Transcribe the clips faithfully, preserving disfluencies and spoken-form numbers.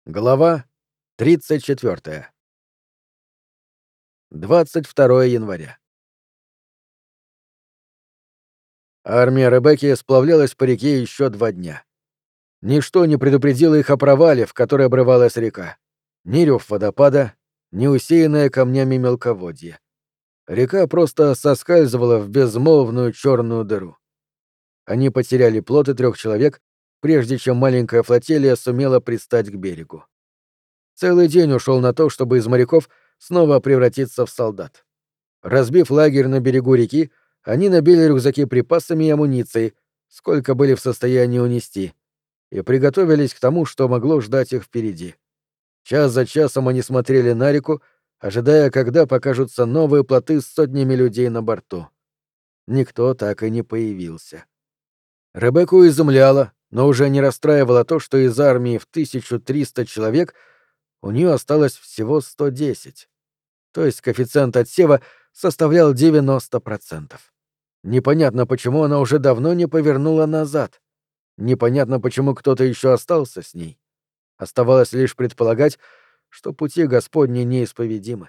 Глава тридцать четвёртая. двадцать второе января. Армия Ребекки сплавлялась по реке еще два дня. Ничто не предупредило их о провале, в который обрывалась река. Ни рев водопада, ни усеянное камнями мелководье. Река просто соскальзывала в безмолвную черную дыру. Они потеряли плоты трех человек, прежде чем маленькая флотилия сумела пристать к берегу. Целый день ушел на то, чтобы из моряков снова превратиться в солдат. Разбив лагерь на берегу реки, они набили рюкзаки припасами и амуницией, сколько были в состоянии унести, и приготовились к тому, что могло ждать их впереди. Час за часом они смотрели на реку, ожидая, когда покажутся новые плоты с сотнями людей на борту. Никто так и не появился. Ребекку изумляло, но уже не расстраивало то, что из армии в тысячу триста человек у нее осталось всего сто десять. То есть коэффициент отсева составлял девяносто процентов. Непонятно, почему она уже давно не повернула назад. Непонятно, почему кто-то еще остался с ней. Оставалось лишь предполагать, что пути Господни неисповедимы.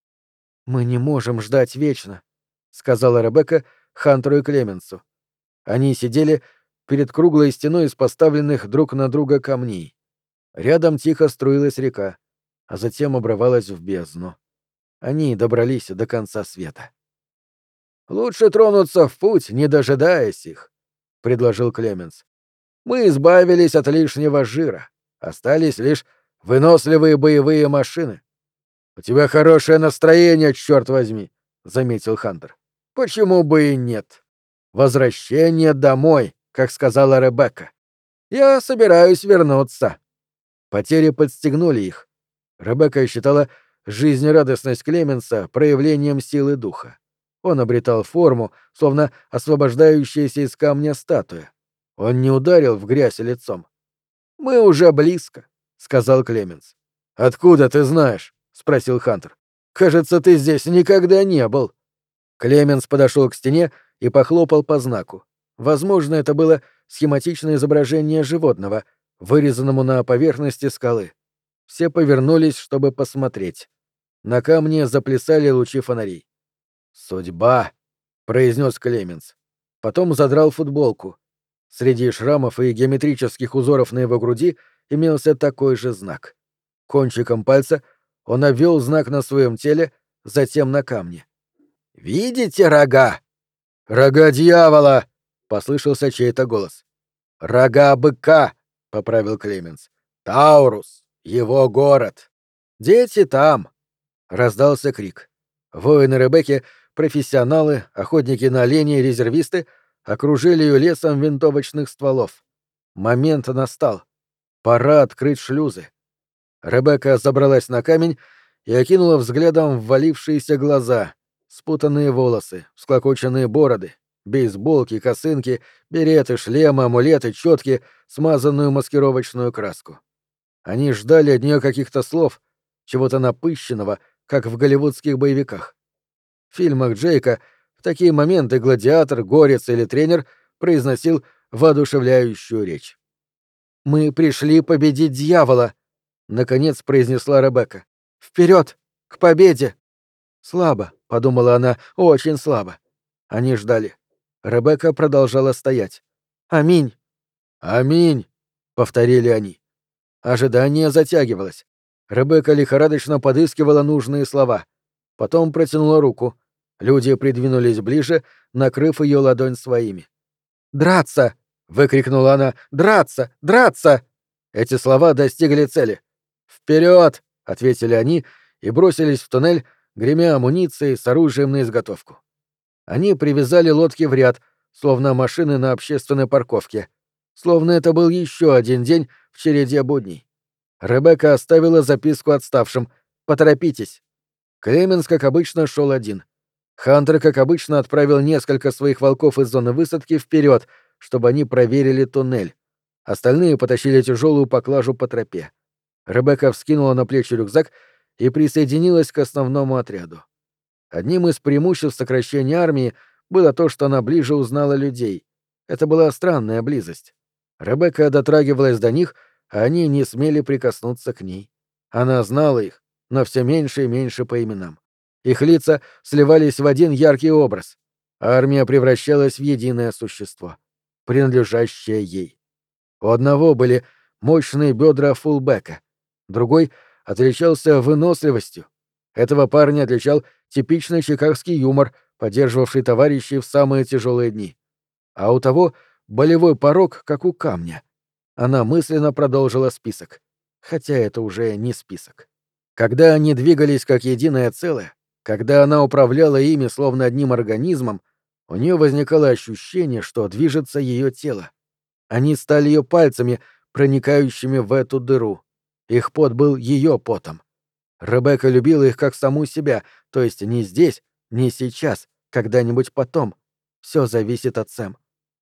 «Мы не можем ждать вечно», — сказала Ребекка Хантеру и Клеменсу. Они сидели перед круглой стеной из поставленных друг на друга камней. Рядом тихо струилась река, а затем обрывалась в бездну. Они добрались до конца света. «Лучше тронуться в путь, не дожидаясь их», — предложил Клеменс. «Мы избавились от лишнего жира. Остались лишь выносливые боевые машины». «У тебя хорошее настроение, черт возьми», — заметил Хантер. «Почему бы и нет? Возвращение домой, как сказала Ребекка. Я собираюсь вернуться». Потери подстегнули их. Ребекка считала жизнерадостность Клеменса проявлением силы духа. Он обретал форму, словно освобождающаяся из камня статуя. Он не ударил в грязь лицом. «Мы уже близко», — сказал Клеменс. «Откуда ты знаешь?» — спросил Хантер. «Кажется, ты здесь никогда не был». Клеменс подошел к стене и похлопал по знаку. Возможно, это было схематичное изображение животного, вырезанному на поверхности скалы. Все повернулись, чтобы посмотреть. На камне заплясали лучи фонарей. «Судьба», — произнес Клеменс. Потом задрал футболку. Среди шрамов и геометрических узоров на его груди имелся такой же знак. Кончиком пальца он обвел знак на своем теле, затем на камне. «Видите рога?» «Рога дьявола!» — послышался чей-то голос. «Рога быка!» — поправил Клеменс. «Таурус! Его город! Дети там!» — раздался крик. Воины Ребекки, профессионалы, охотники на оленей, резервисты окружили ее лесом винтовочных стволов. Момент настал. Пора открыть шлюзы. Ребекка забралась на камень и окинула взглядом ввалившиеся глаза, спутанные волосы, всклокоченные бороды, бейсболки, косынки, береты, шлемы, амулеты, четки, смазанную маскировочную краску. Они ждали от нее каких-то слов, чего-то напыщенного, как в голливудских боевиках. В фильмах Джейка в такие моменты гладиатор, горец или тренер произносил воодушевляющую речь. «Мы пришли победить дьявола», — наконец произнесла Ребекка. «Вперед! К победе!» «Слабо», — подумала она, — «очень слабо». Они ждали. Ребекка продолжала стоять. «Аминь!» «Аминь!» — повторили они. Ожидание затягивалось. Ребекка лихорадочно подыскивала нужные слова. Потом протянула руку. Люди придвинулись ближе, накрыв ее ладонь своими. «Драться!» — выкрикнула она. «Драться! Драться!» Эти слова достигли цели. «Вперед!» — ответили они и бросились в туннель, гремя амуницией с оружием на изготовку. Они привязали лодки в ряд, словно машины на общественной парковке. Словно это был еще один день в череде будней. Ребекка оставила записку отставшим. «Поторопитесь». Клеменс, как обычно, шел один. Хантер, как обычно, отправил несколько своих волков из зоны высадки вперед, чтобы они проверили туннель. Остальные потащили тяжелую поклажу по тропе. Ребекка вскинула на плечи рюкзак и присоединилась к основному отряду. Одним из преимуществ сокращения армии было то, что она ближе узнала людей. Это была странная близость. Ребекка дотрагивалась до них, они не смели прикоснуться к ней. Она знала их, но все меньше и меньше по именам. Их лица сливались в один яркий образ. Армия превращалась в единое существо, принадлежащее ей. У одного были мощные бедра фулбека, другой отличался выносливостью. Этого парня отличал типичный чикагский юмор, поддерживавший товарищей в самые тяжелые дни. А у того болевой порог, как у камня. Она мысленно продолжила список. Хотя это уже не список. Когда они двигались как единое целое, когда она управляла ими словно одним организмом, у нее возникало ощущение, что движется ее тело. Они стали ее пальцами, проникающими в эту дыру. Их пот был ее потом. Ребекка любила их как саму себя, то есть не здесь, не сейчас, когда-нибудь потом. Все зависит от Сэм.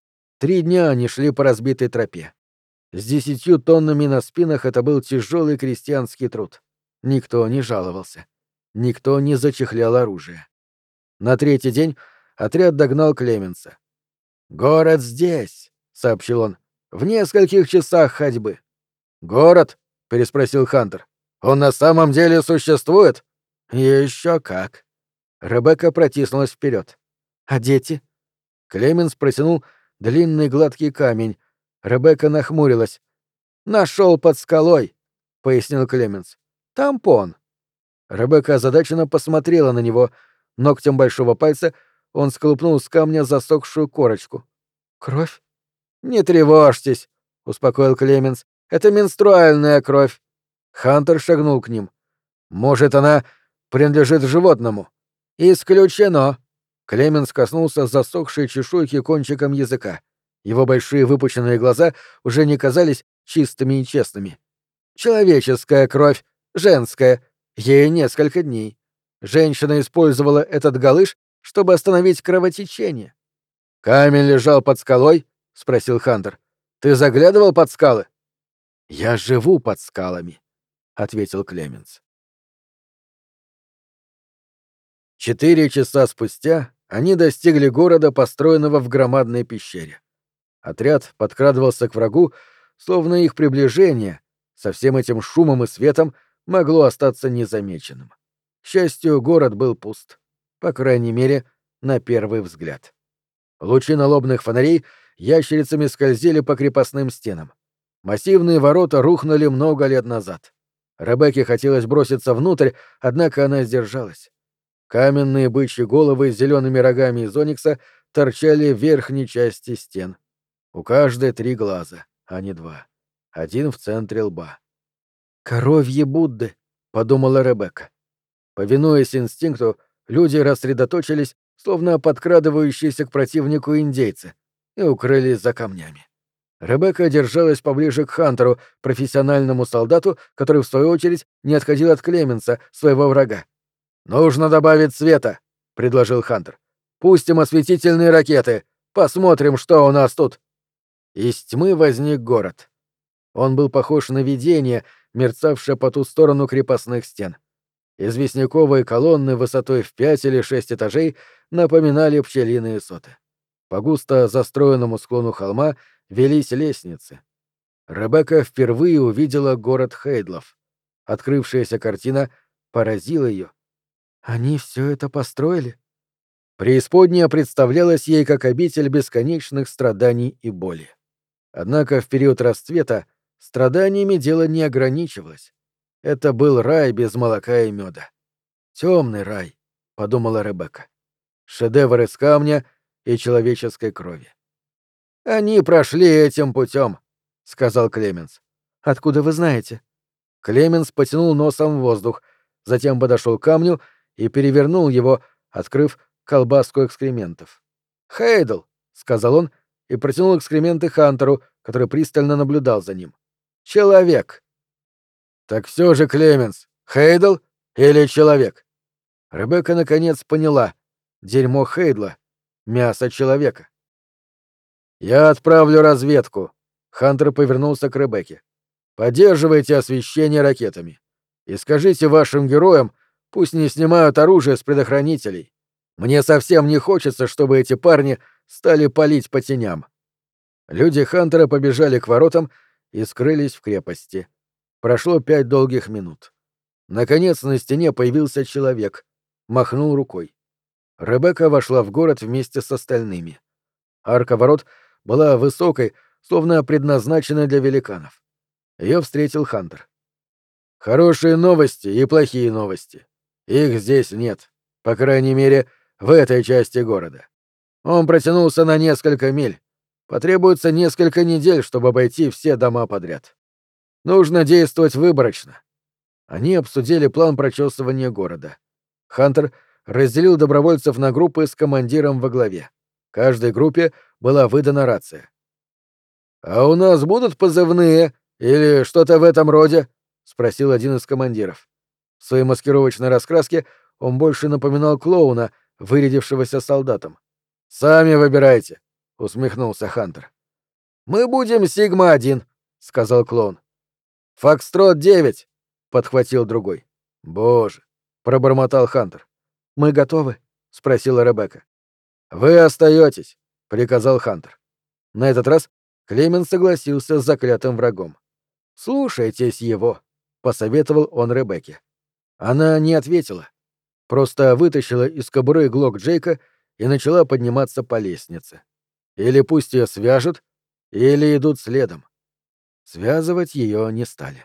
Три дня они шли по разбитой тропе. С десятью тоннами на спинах это был тяжелый крестьянский труд. Никто не жаловался. Никто не зачехлял оружие. На третий день отряд догнал Клеменса. «Город здесь», — сообщил он, — «в нескольких часах ходьбы». «Город?» — переспросил Хантер. «Он на самом деле существует?» «Еще как». Ребекка протиснулась вперед. «А дети?» Клеменс протянул длинный гладкий камень. Ребекка нахмурилась. «Нашел под скалой», — пояснил Клеменс. «Тампон». Ребекка озадаченно посмотрела на него. Ногтем большого пальца он сколупнул с камня засохшую корочку. «Кровь?» «Не тревожьтесь», — успокоил Клеменс. «Это менструальная кровь». Хантер шагнул к ним. «Может, она принадлежит животному?» «Исключено». Клеменс коснулся засохшей чешуйки кончиком языка. Его большие выпученные глаза уже не казались чистыми и честными. «Человеческая кровь, женская, ей несколько дней. Женщина использовала этот галыш, чтобы остановить кровотечение». «Камень лежал под скалой?» — спросил Хантер. «Ты заглядывал под скалы?» «Я живу под скалами», — ответил Клеменс. Четыре часа спустя они достигли города, построенного в громадной пещере. Отряд подкрадывался к врагу, словно их приближение, со всем этим шумом и светом, могло остаться незамеченным. К счастью, город был пуст. По крайней мере, на первый взгляд. Лучи налобных фонарей ящерицами скользили по крепостным стенам. Массивные ворота рухнули много лет назад. Ребекке хотелось броситься внутрь, однако она сдержалась. Каменные бычьи головы с зелеными рогами из оникса торчали в верхней части стен. У каждой три глаза, а не два. Один в центре лба. «Коровьи Будды», — подумала Ребекка. Повинуясь инстинкту, люди рассредоточились, словно подкрадывающиеся к противнику индейцы, и укрылись за камнями. Ребекка держалась поближе к Хантеру, профессиональному солдату, который, в свою очередь, не отходил от Клеменса, своего врага. «Нужно добавить света», — предложил Хантер. «Пустим осветительные ракеты. Посмотрим, что у нас тут». Из тьмы возник город. Он был похож на видение, мерцавшее по ту сторону крепостных стен. Известняковые колонны высотой в пять или шесть этажей напоминали пчелиные соты. По густо застроенному склону холма велись лестницы. Ребекка впервые увидела город Хейдлов. Открывшаяся картина поразила ее. Они все это построили? Преисподняя представлялась ей как обитель бесконечных страданий и боли. Однако в период расцвета страданиями дело не ограничивалось. Это был рай без молока и меда. Темный рай, — подумала Ребекка. Шедевр из камня и человеческой крови. «Они прошли этим путем», — сказал Клеменс. «Откуда вы знаете?» Клеменс потянул носом в воздух, затем подошел к камню и перевернул его, открыв колбаску экскрементов. «Хейдл», — сказал он и протянул экскременты Хантеру, который пристально наблюдал за ним. «Человек». «Так все же, Клеменс, Хейдл или человек?» Ребекка наконец поняла. Дерьмо Хейдла, мясо человека. «Я отправлю разведку», — Хантер повернулся к Ребекке. «Поддерживайте освещение ракетами. И скажите вашим героям, пусть не снимают оружие с предохранителей. Мне совсем не хочется, чтобы эти парни стали палить по теням». Люди Хантера побежали к воротам и скрылись в крепости. Прошло пять долгих минут. Наконец на стене появился человек. Махнул рукой. Ребекка вошла в город вместе с остальными. Арка ворот была высокой, словно предназначена для великанов. Ее встретил Хантер. «Хорошие новости и плохие новости. Их здесь нет. По крайней мере, в этой части города. Он протянулся на несколько миль. Потребуется несколько недель, чтобы обойти все дома подряд. Нужно действовать выборочно». Они обсудили план прочесывания города. Хантер разделил добровольцев на группы с командиром во главе. Каждой группе была выдана рация. «А у нас будут позывные или что-то в этом роде?» — спросил один из командиров. В своей маскировочной раскраске он больше напоминал клоуна, вырядившегося солдатом. «Сами выбирайте», — усмехнулся Хантер. «Мы будем Сигма-один», — сказал клоун. «Фокстрот девять», — подхватил другой. «Боже», — пробормотал Хантер. «Мы готовы?» — спросила Ребекка. «Вы остаетесь», — приказал Хантер. На этот раз Клемен согласился с заклятым врагом. «Слушайтесь его», — посоветовал он Ребекке. Она не ответила, просто вытащила из кобуры глок Джейка и начала подниматься по лестнице. Или пусть ее свяжут, или идут следом. Связывать ее не стали.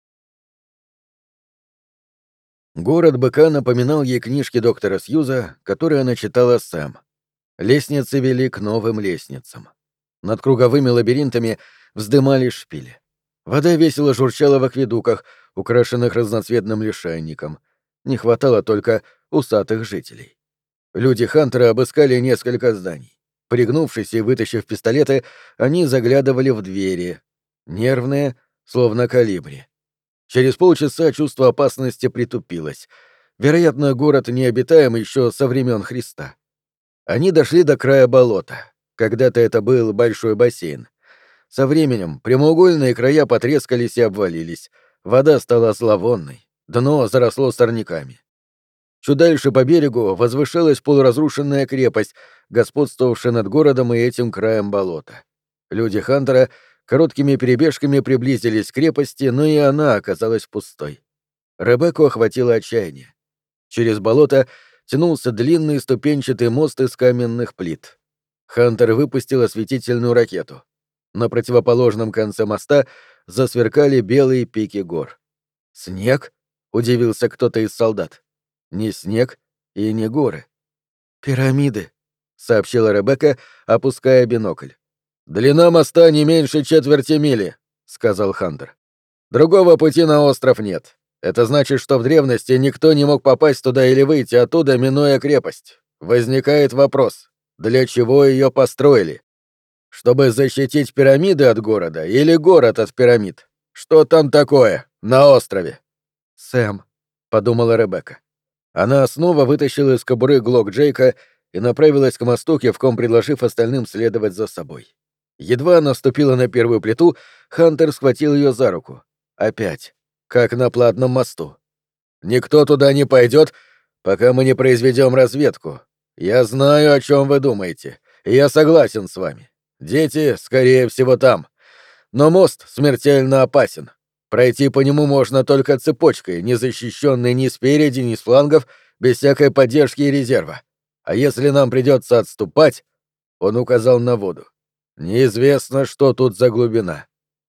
Город быка напоминал ей книжки доктора Сьюза, которые она читала Сэм. Лестницы вели к новым лестницам. Над круговыми лабиринтами вздымались шпили. Вода весело журчала в акведуках, украшенных разноцветным лишайником. Не хватало только усатых жителей. Люди Хантера обыскали несколько зданий. Пригнувшись и вытащив пистолеты, они заглядывали в двери. Нервные, словно калибри. Через полчаса чувство опасности притупилось. Вероятно, город необитаем еще со времен Христа. Они дошли до края болота. Когда-то это был большой бассейн. Со временем прямоугольные края потрескались и обвалились. Вода стала зловонной. Дно заросло сорняками. Чуть дальше по берегу возвышалась полуразрушенная крепость, господствовавшая над городом и этим краем болота. Люди Хантера короткими перебежками приблизились к крепости, но и она оказалась пустой. Ребекку охватило отчаяние. Через болото тянулся длинный ступенчатый мост из каменных плит. Хантер выпустил осветительную ракету. На противоположном конце моста засверкали белые пики гор. «Снег?» — удивился кто-то из солдат. «Не снег и не горы. Пирамиды», — сообщила Ребекка, опуская бинокль. «Длина моста не меньше четверти мили», — сказал Хантер. «Другого пути на остров нет. Это значит, что в древности никто не мог попасть туда или выйти оттуда, минуя крепость. Возникает вопрос, для чего ее построили? Чтобы защитить пирамиды от города или город от пирамид? Что там такое, на острове?» «Сэм», — подумала Ребекка. Она снова вытащила из кобуры глок Джейка и направилась к мосту, кивком предложив остальным следовать за собой. Едва она ступила на первую плиту, Хантер схватил ее за руку. Опять, как на платном мосту. «Никто туда не пойдет, пока мы не произведем разведку. Я знаю, о чем вы думаете, и я согласен с вами. Дети, скорее всего, там. Но мост смертельно опасен. Пройти по нему можно только цепочкой, не защищенной ни спереди, ни с флангов, без всякой поддержки и резерва. А если нам придется отступать...» Он указал на воду. «Неизвестно, что тут за глубина.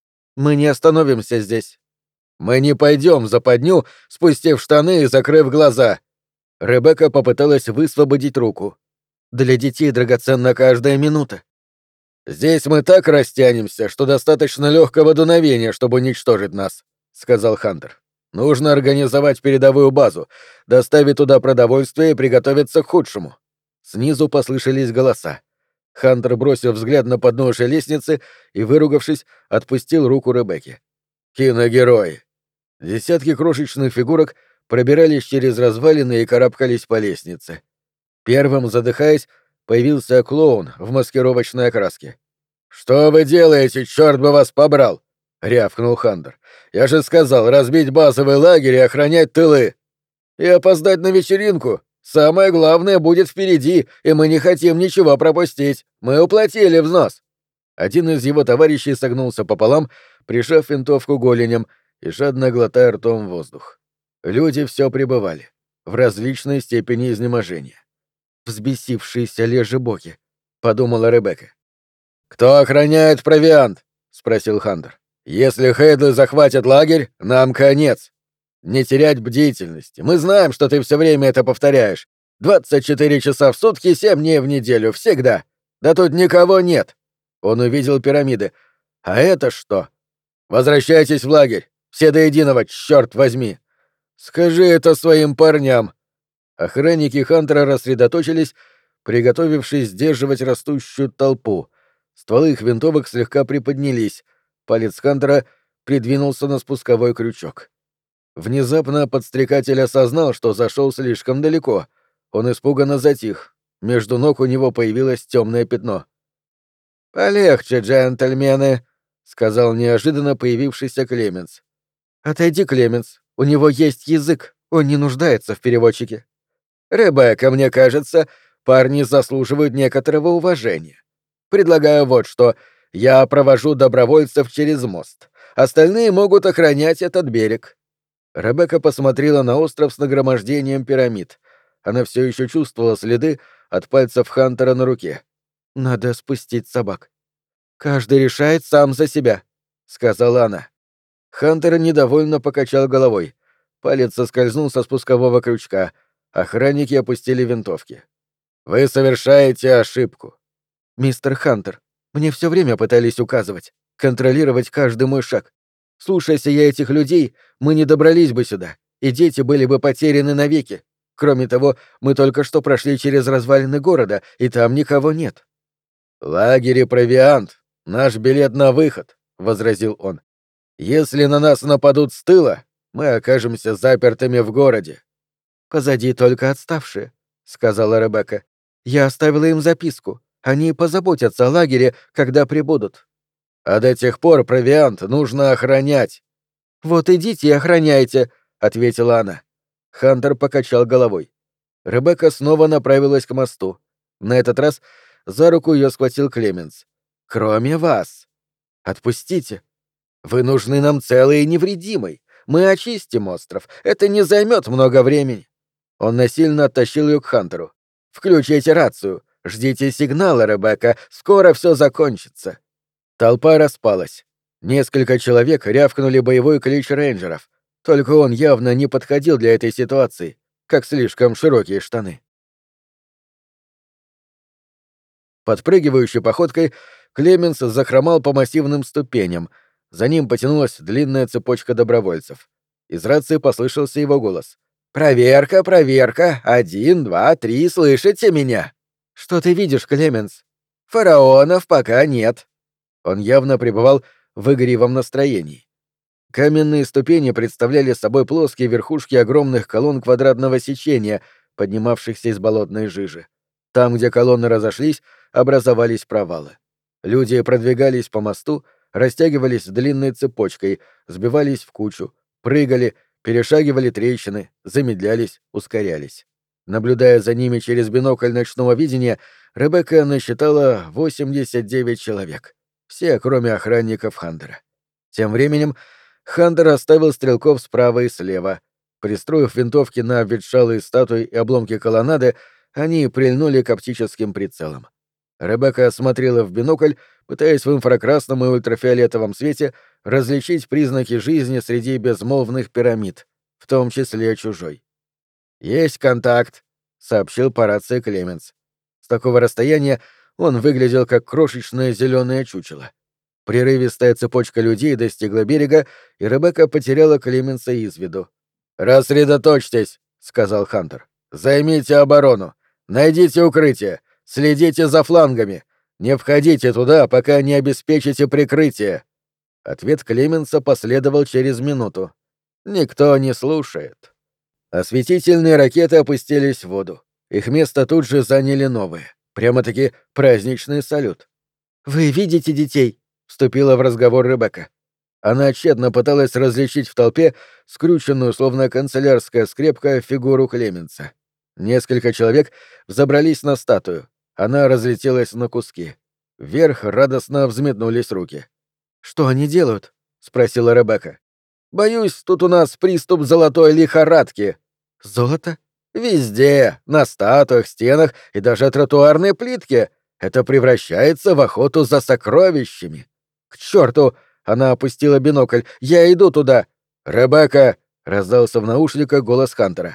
Мы не остановимся здесь. Мы не пойдем в западню, спустив штаны и закрыв глаза». Ребекка попыталась высвободить руку. «Для детей драгоценна каждая минута». «Здесь мы так растянемся, что достаточно легкого дуновения, чтобы уничтожить нас», — сказал Хантер. «Нужно организовать передовую базу, доставить туда продовольствие и приготовиться к худшему». Снизу послышались голоса. Хантер бросил взгляд на подножие лестницы и, выругавшись, отпустил руку Ребекки. «Киногерои!» Десятки крошечных фигурок пробирались через развалины и карабкались по лестнице. Первым, задыхаясь, появился клоун в маскировочной окраске. «Что вы делаете, черт бы вас побрал?» — рявкнул Хантер. «Я же сказал разбить базовый лагерь и охранять тылы. И опоздать на вечеринку. Самое главное будет впереди, и мы не хотим ничего пропустить. Мы уплатили взнос». Один из его товарищей согнулся пополам, прижав винтовку голенем и жадно глотая ртом воздух. Люди все пребывали, в различной степени изнеможения. «Взбесившиеся лежебоки», — подумала Ребекка. «Кто охраняет провиант?» — спросил Хантер. «Если Хейдлы захватят лагерь, нам конец. Не терять бдительности. Мы знаем, что ты все время это повторяешь. Двадцать четыре часа в сутки, семь дней в неделю, всегда. Да тут никого нет». Он увидел пирамиды. «А это что?» «Возвращайтесь в лагерь. Все до единого, черт возьми!» «Скажи это своим парням!» Охранники Хантера рассредоточились, приготовившись сдерживать растущую толпу. Стволы их винтовок слегка приподнялись. Палец Хантера придвинулся на спусковой крючок. Внезапно подстрекатель осознал, что зашел слишком далеко. Он испуганно затих. Между ног у него появилось темное пятно. «Полегче, джентльмены», — сказал неожиданно появившийся Клеменс. «Отойди, Клеменс. У него есть язык. Он не нуждается в переводчике». «Ребекка, мне кажется, парни заслуживают некоторого уважения. Предлагаю вот что. Я провожу добровольцев через мост. Остальные могут охранять этот берег». Ребекка посмотрела на остров с нагромождением пирамид. Она все еще чувствовала следы от пальцев Хантера на руке. «Надо спустить собак». «Каждый решает сам за себя», — сказала она. Хантер недовольно покачал головой. Палец соскользнул со спускового крючка. Охранники опустили винтовки. «Вы совершаете ошибку». «Мистер Хантер, мне все время пытались указывать, контролировать каждый мой шаг. Слушайся я этих людей, мы не добрались бы сюда, и дети были бы потеряны навеки. Кроме того, мы только что прошли через развалины города, и там никого нет». «Лагерь и провиант — наш билет на выход», — возразил он. «Если на нас нападут с тыла, мы окажемся запертыми в городе». «Позади только отставшие», — сказала Ребекка. «Я оставила им записку. Они позаботятся о лагере, когда прибудут». «А до тех пор провиант нужно охранять». «Вот идите и охраняйте», — ответила она. Хантер покачал головой. Ребекка снова направилась к мосту. На этот раз за руку ее схватил Клеменс. «Кроме вас». «Отпустите. Вы нужны нам целый и невредимый. Мы очистим остров. Это не займет много времени». Он насильно оттащил ее к Хантеру. «Включите рацию. Ждите сигнала, Ребекка. Скоро все закончится». Толпа распалась. Несколько человек рявкнули боевой клич рейнджеров. Только он явно не подходил для этой ситуации, как слишком широкие штаны. Подпрыгивающей походкой Клеменс захромал по массивным ступеням. За ним потянулась длинная цепочка добровольцев. Из рации послышался его голос. «Проверка, проверка! Один, два, три, слышите меня?» «Что ты видишь, Клеменс?» «Фараонов пока нет». Он явно пребывал в игривом настроении. Каменные ступени представляли собой плоские верхушки огромных колонн квадратного сечения, поднимавшихся из болотной жижи. Там, где колонны разошлись, образовались провалы. Люди продвигались по мосту, растягивались длинной цепочкой, сбивались в кучу, прыгали, перешагивали трещины, замедлялись, ускорялись. Наблюдая за ними через бинокль ночного видения, Ребекка насчитала восемьдесят девять человек. Все, кроме охранников Хантера. Тем временем Хантер оставил стрелков справа и слева. Пристроив винтовки на обветшалые статуи и обломки колоннады, они прильнули к оптическим прицелам. Ребекка смотрела в бинокль, пытаясь в инфракрасном и ультрафиолетовом свете различить признаки жизни среди безмолвных пирамид, в том числе чужой. «Есть контакт», — сообщил по рации Клеменс. С такого расстояния он выглядел как крошечное зеленое чучело. Прерывистая цепочка людей достигла берега, и Ребекка потеряла Клеменса из виду. «Рассредоточьтесь», — сказал Хантер. «Займите оборону. Найдите укрытие. Следите за флангами. Не входите туда, пока не обеспечите прикрытие». Ответ Клеменса последовал через минуту. «Никто не слушает». Осветительные ракеты опустились в воду. Их место тут же заняли новые. Прямо-таки праздничный салют. «Вы видите детей?» — вступила в разговор Ребекка. Она тщетно пыталась различить в толпе скрюченную, словно канцелярская скрепка, фигуру Клеменса. Несколько человек взобрались на статую. Она разлетелась на куски. Вверх радостно взметнулись руки. «Что они делают?» — спросила Ребекка. «Боюсь, тут у нас приступ золотой лихорадки». «Золото?» «Везде, на статуях, стенах и даже тротуарной плитке. Это превращается в охоту за сокровищами». «К черту!» — она опустила бинокль. «Я иду туда!» «Ребекка!» — раздался в наушниках голос Хантера.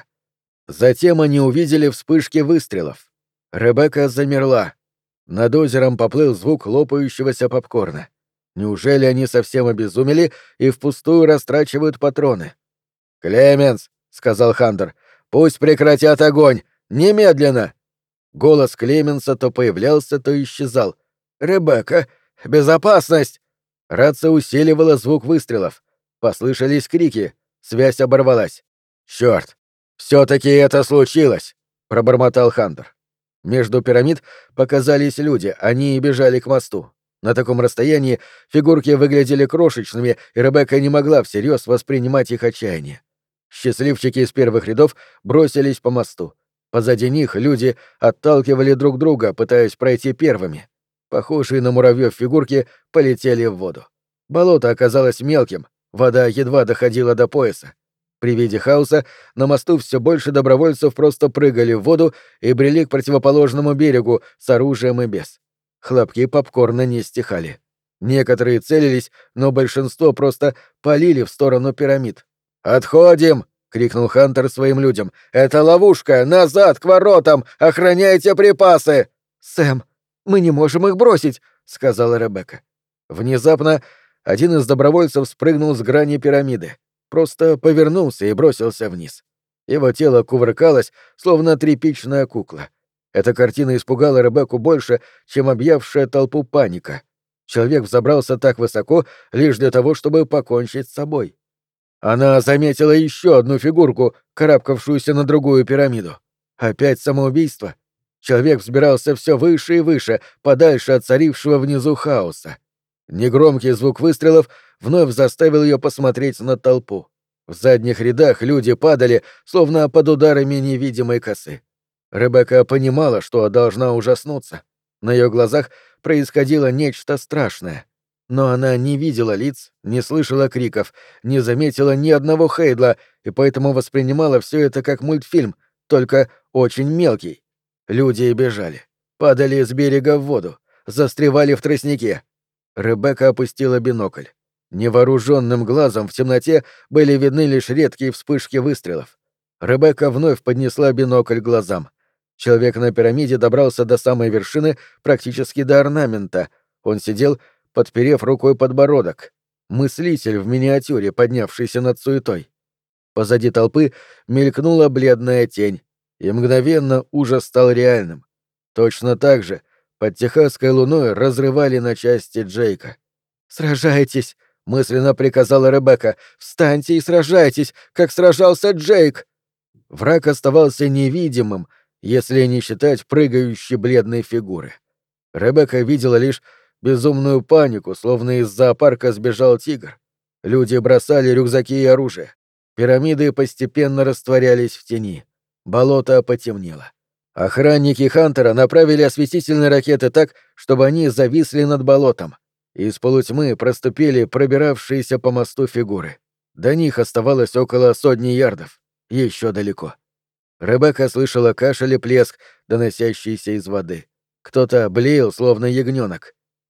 Затем они увидели вспышки выстрелов. Ребекка замерла. Над озером поплыл звук лопающегося попкорна. Неужели они совсем обезумели и впустую растрачивают патроны? «Клеменс!» — сказал Хантер. «Пусть прекратят огонь! Немедленно!» Голос Клеменса то появлялся, то исчезал. «Ребекка! Безопасность!» Рация усиливала звук выстрелов. Послышались крики. Связь оборвалась. «Чёрт! Всё-таки это случилось!» — пробормотал Хантер. Между пирамид показались люди, они бежали к мосту. На таком расстоянии фигурки выглядели крошечными, и Ребекка не могла всерьез воспринимать их отчаяние. Счастливчики из первых рядов бросились по мосту. Позади них люди отталкивали друг друга, пытаясь пройти первыми. Похожие на муравьёв фигурки полетели в воду. Болото оказалось мелким, вода едва доходила до пояса. При виде хаоса на мосту все больше добровольцев просто прыгали в воду и брели к противоположному берегу с оружием и без. Хлопки попкорна не стихали. Некоторые целились, но большинство просто палили в сторону пирамид. «Отходим!» — крикнул Хантер своим людям. «Это ловушка! Назад, к воротам! Охраняйте припасы!» «Сэм, мы не можем их бросить!» — сказала Ребекка. Внезапно один из добровольцев спрыгнул с грани пирамиды. Просто повернулся и бросился вниз. Его тело кувыркалось, словно тряпичная кукла. Эта картина испугала Ребекку больше, чем объявшая толпу паника. Человек взобрался так высоко лишь для того, чтобы покончить с собой. Она заметила еще одну фигурку, карабкавшуюся на другую пирамиду. Опять самоубийство. Человек взбирался все выше и выше, подальше от царившего внизу хаоса. Негромкий звук выстрелов вновь заставил ее посмотреть на толпу. В задних рядах люди падали, словно под ударами невидимой косы. Ребекка понимала, что должна ужаснуться. На ее глазах происходило нечто страшное. Но она не видела лиц, не слышала криков, не заметила ни одного Хейдла, и поэтому воспринимала все это как мультфильм, только очень мелкий. Люди бежали, падали с берега в воду, застревали в тростнике. Ребекка опустила бинокль. Невооруженным глазом в темноте были видны лишь редкие вспышки выстрелов. Ребекка вновь поднесла бинокль к глазам. Человек на пирамиде добрался до самой вершины, практически до орнамента. Он сидел, подперев рукой подбородок. Мыслитель в миниатюре, поднявшийся над суетой. Позади толпы мелькнула бледная тень, и мгновенно ужас стал реальным. Точно так же под техасской луной разрывали на части Джейка. «Сражайтесь!» — мысленно приказала Ребекка. «Встаньте и сражайтесь, как сражался Джейк!» Враг оставался невидимым, если не считать прыгающей бледной фигуры. Ребекка видела лишь безумную панику, словно из зоопарка сбежал тигр. Люди бросали рюкзаки и оружие. Пирамиды постепенно растворялись в тени. Болото потемнело. Охранники Хантера направили осветительные ракеты так, чтобы они зависли над болотом. Из полутьмы проступили пробиравшиеся по мосту фигуры. До них оставалось около сотни ярдов. Еще далеко. Ребекка слышала кашель и плеск, доносящийся из воды. Кто-то блеял, словно ягненок.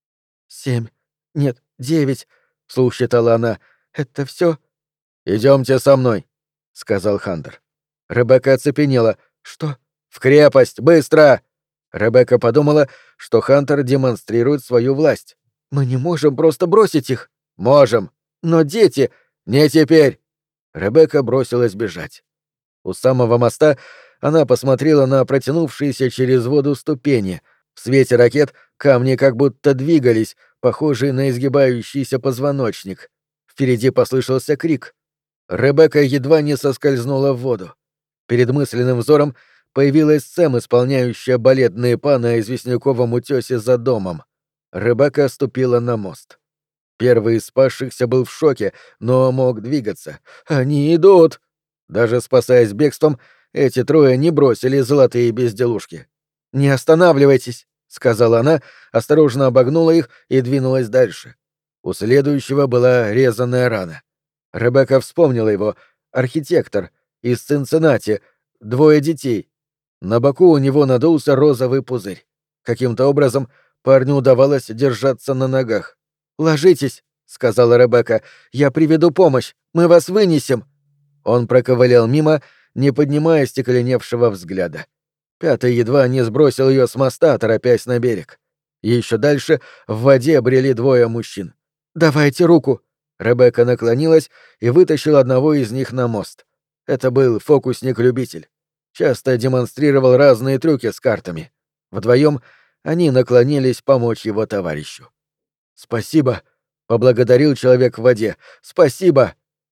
«Семь. Нет, девять», — вслух считала она. «Это все?» «Идемте со мной», — сказал Хантер. Ребекка оцепенела. «Что?» «В крепость! Быстро!» Ребекка подумала, что Хантер демонстрирует свою власть. «Мы не можем просто бросить их». «Можем». «Но дети...» «Не теперь». Ребекка бросилась бежать. У самого моста она посмотрела на протянувшиеся через воду ступени. В свете ракет камни как будто двигались, похожие на изгибающийся позвоночник. Впереди послышался крик. Ребекка едва не соскользнула в воду. Перед мысленным взором появилась Сэм, исполняющая балетные па на известняковом утёсе за домом. Ребекка ступила на мост. Первый из спасшихся был в шоке, но мог двигаться. «Они идут!» Даже спасаясь бегством, эти трое не бросили золотые безделушки. «Не останавливайтесь», — сказала она, осторожно обогнула их и двинулась дальше. У следующего была резаная рана. Ребекка вспомнила его. Архитектор. Из Цинциннати. Двое детей. На боку у него надулся розовый пузырь. Каким-то образом парню удавалось держаться на ногах. «Ложитесь», — сказала Ребекка. «Я приведу помощь. Мы вас вынесем». Он проковылял мимо, не поднимая стекленевшего взгляда. Пятый едва не сбросил ее с моста, торопясь на берег. Еще дальше в воде брели двое мужчин. «Давайте руку!» Ребекка наклонилась и вытащила одного из них на мост. Это был фокусник-любитель. Часто демонстрировал разные трюки с картами. Вдвоем они наклонились помочь его товарищу. «Спасибо», — поблагодарил человек в воде. «Спасибо!»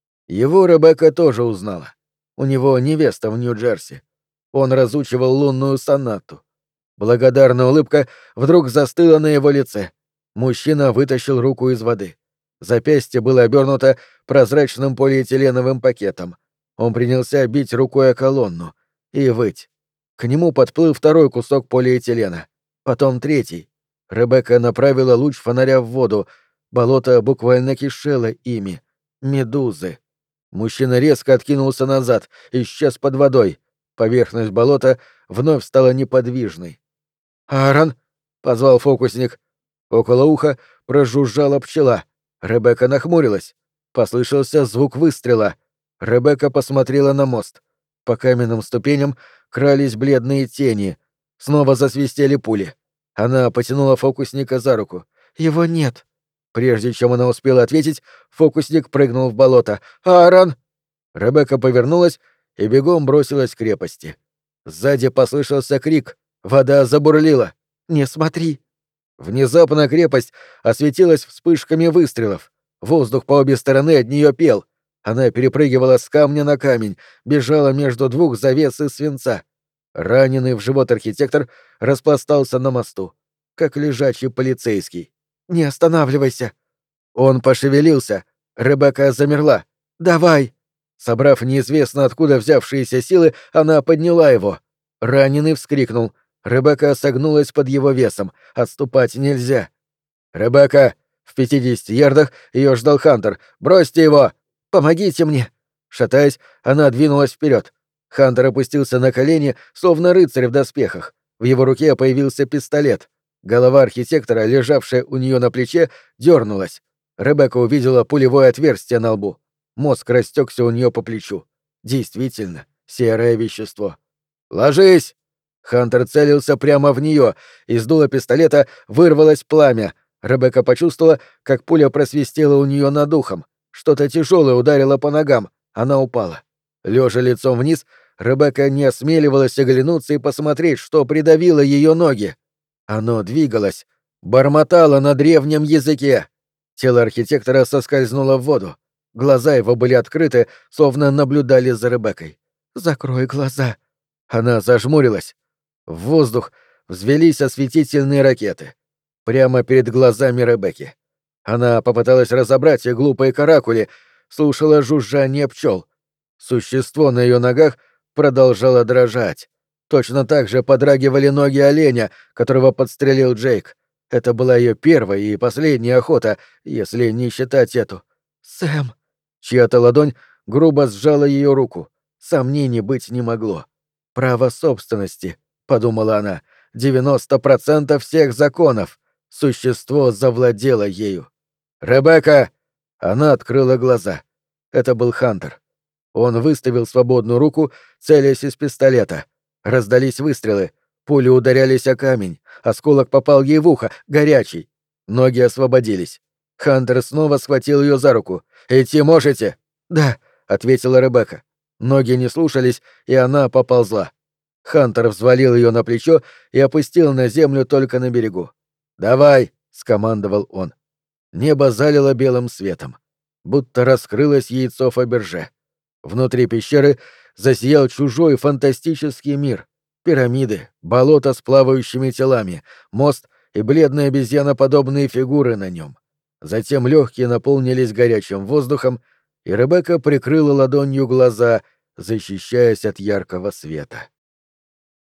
Его Ребекка тоже узнала. У него невеста в Нью-Джерси. Он разучивал лунную сонату. Благодарная улыбка вдруг застыла на его лице. Мужчина вытащил руку из воды. Запястье было обернуто прозрачным полиэтиленовым пакетом. Он принялся бить рукой о колонну и выть. К нему подплыл второй кусок полиэтилена. Потом третий. Ребекка направила луч фонаря в воду. Болото буквально кишело ими. Медузы. Мужчина резко откинулся назад, исчез под водой. Поверхность болота вновь стала неподвижной. «Аарон!» — позвал фокусник. Около уха прожужжала пчела. Ребекка нахмурилась. Послышался звук выстрела. Ребекка посмотрела на мост. По каменным ступеням крались бледные тени. Снова засвистели пули. Она потянула фокусника за руку. «Его нет!» Прежде чем она успела ответить, фокусник прыгнул в болото. «Аарон!» Ребекка повернулась и бегом бросилась к крепости. Сзади послышался крик. Вода забурлила. «Не смотри!» Внезапно крепость осветилась вспышками выстрелов. Воздух по обе стороны от нее пел. Она перепрыгивала с камня на камень, бежала между двух завес из свинца. Раненый в живот архитектор распластался на мосту, как лежачий полицейский. «Не останавливайся!» Он пошевелился. Ребекка замерла. «Давай!» Собрав неизвестно откуда взявшиеся силы, она подняла его. Раненый вскрикнул. Ребекка согнулась под его весом. Отступать нельзя. «Ребекка!» В пятидесяти ярдах ее ждал Хантер. «Бросьте его! Помогите мне!» Шатаясь, она двинулась вперед. Хантер опустился на колени, словно рыцарь в доспехах. В его руке появился пистолет. Голова архитектора, лежавшая у нее на плече, дернулась. Ребекка увидела пулевое отверстие на лбу. Мозг растекся у нее по плечу. Действительно, серое вещество. «Ложись!» Хантер целился прямо в нее. Из дула пистолета вырвалось пламя. Ребекка почувствовала, как пуля просвистела у нее над ухом. Что-то тяжелое ударило по ногам. Она упала. Лежа лицом вниз, Ребекка не осмеливалась оглянуться и посмотреть, что придавило ее ноги. Оно двигалось, бормотало на древнем языке. Тело архитектора соскользнуло в воду. Глаза его были открыты, словно наблюдали за Ребеккой. «Закрой глаза». Она зажмурилась. В воздух взвелись осветительные ракеты. Прямо перед глазами Ребекки. Она попыталась разобрать их глупые каракули, слушала жужжание пчел. Существо на ее ногах продолжало дрожать. Точно так же подрагивали ноги оленя, которого подстрелил Джейк. Это была ее первая и последняя охота, если не считать эту. «Сэм!» Чья-то ладонь грубо сжала ее руку. Сомнений быть не могло. «Право собственности», — подумала она, — «девяносто процентов всех законов». Существо завладело ею. «Ребекка!» Она открыла глаза. Это был Хантер. Он выставил свободную руку, целясь из пистолета. Раздались выстрелы. Пули ударялись о камень. Осколок попал ей в ухо, горячий. Ноги освободились. Хантер снова схватил ее за руку. «Идти можете?» «Да», — ответила Ребекка. Ноги не слушались, и она поползла. Хантер взвалил ее на плечо и опустил на землю только на берегу. «Давай!» — скомандовал он. Небо залило белым светом. Будто раскрылось яйцо Фаберже. Внутри пещеры засиял чужой фантастический мир. Пирамиды, болото с плавающими телами, мост и бледные обезьяноподобные фигуры на нем. Затем легкие наполнились горячим воздухом, и Ребекка прикрыла ладонью глаза, защищаясь от яркого света.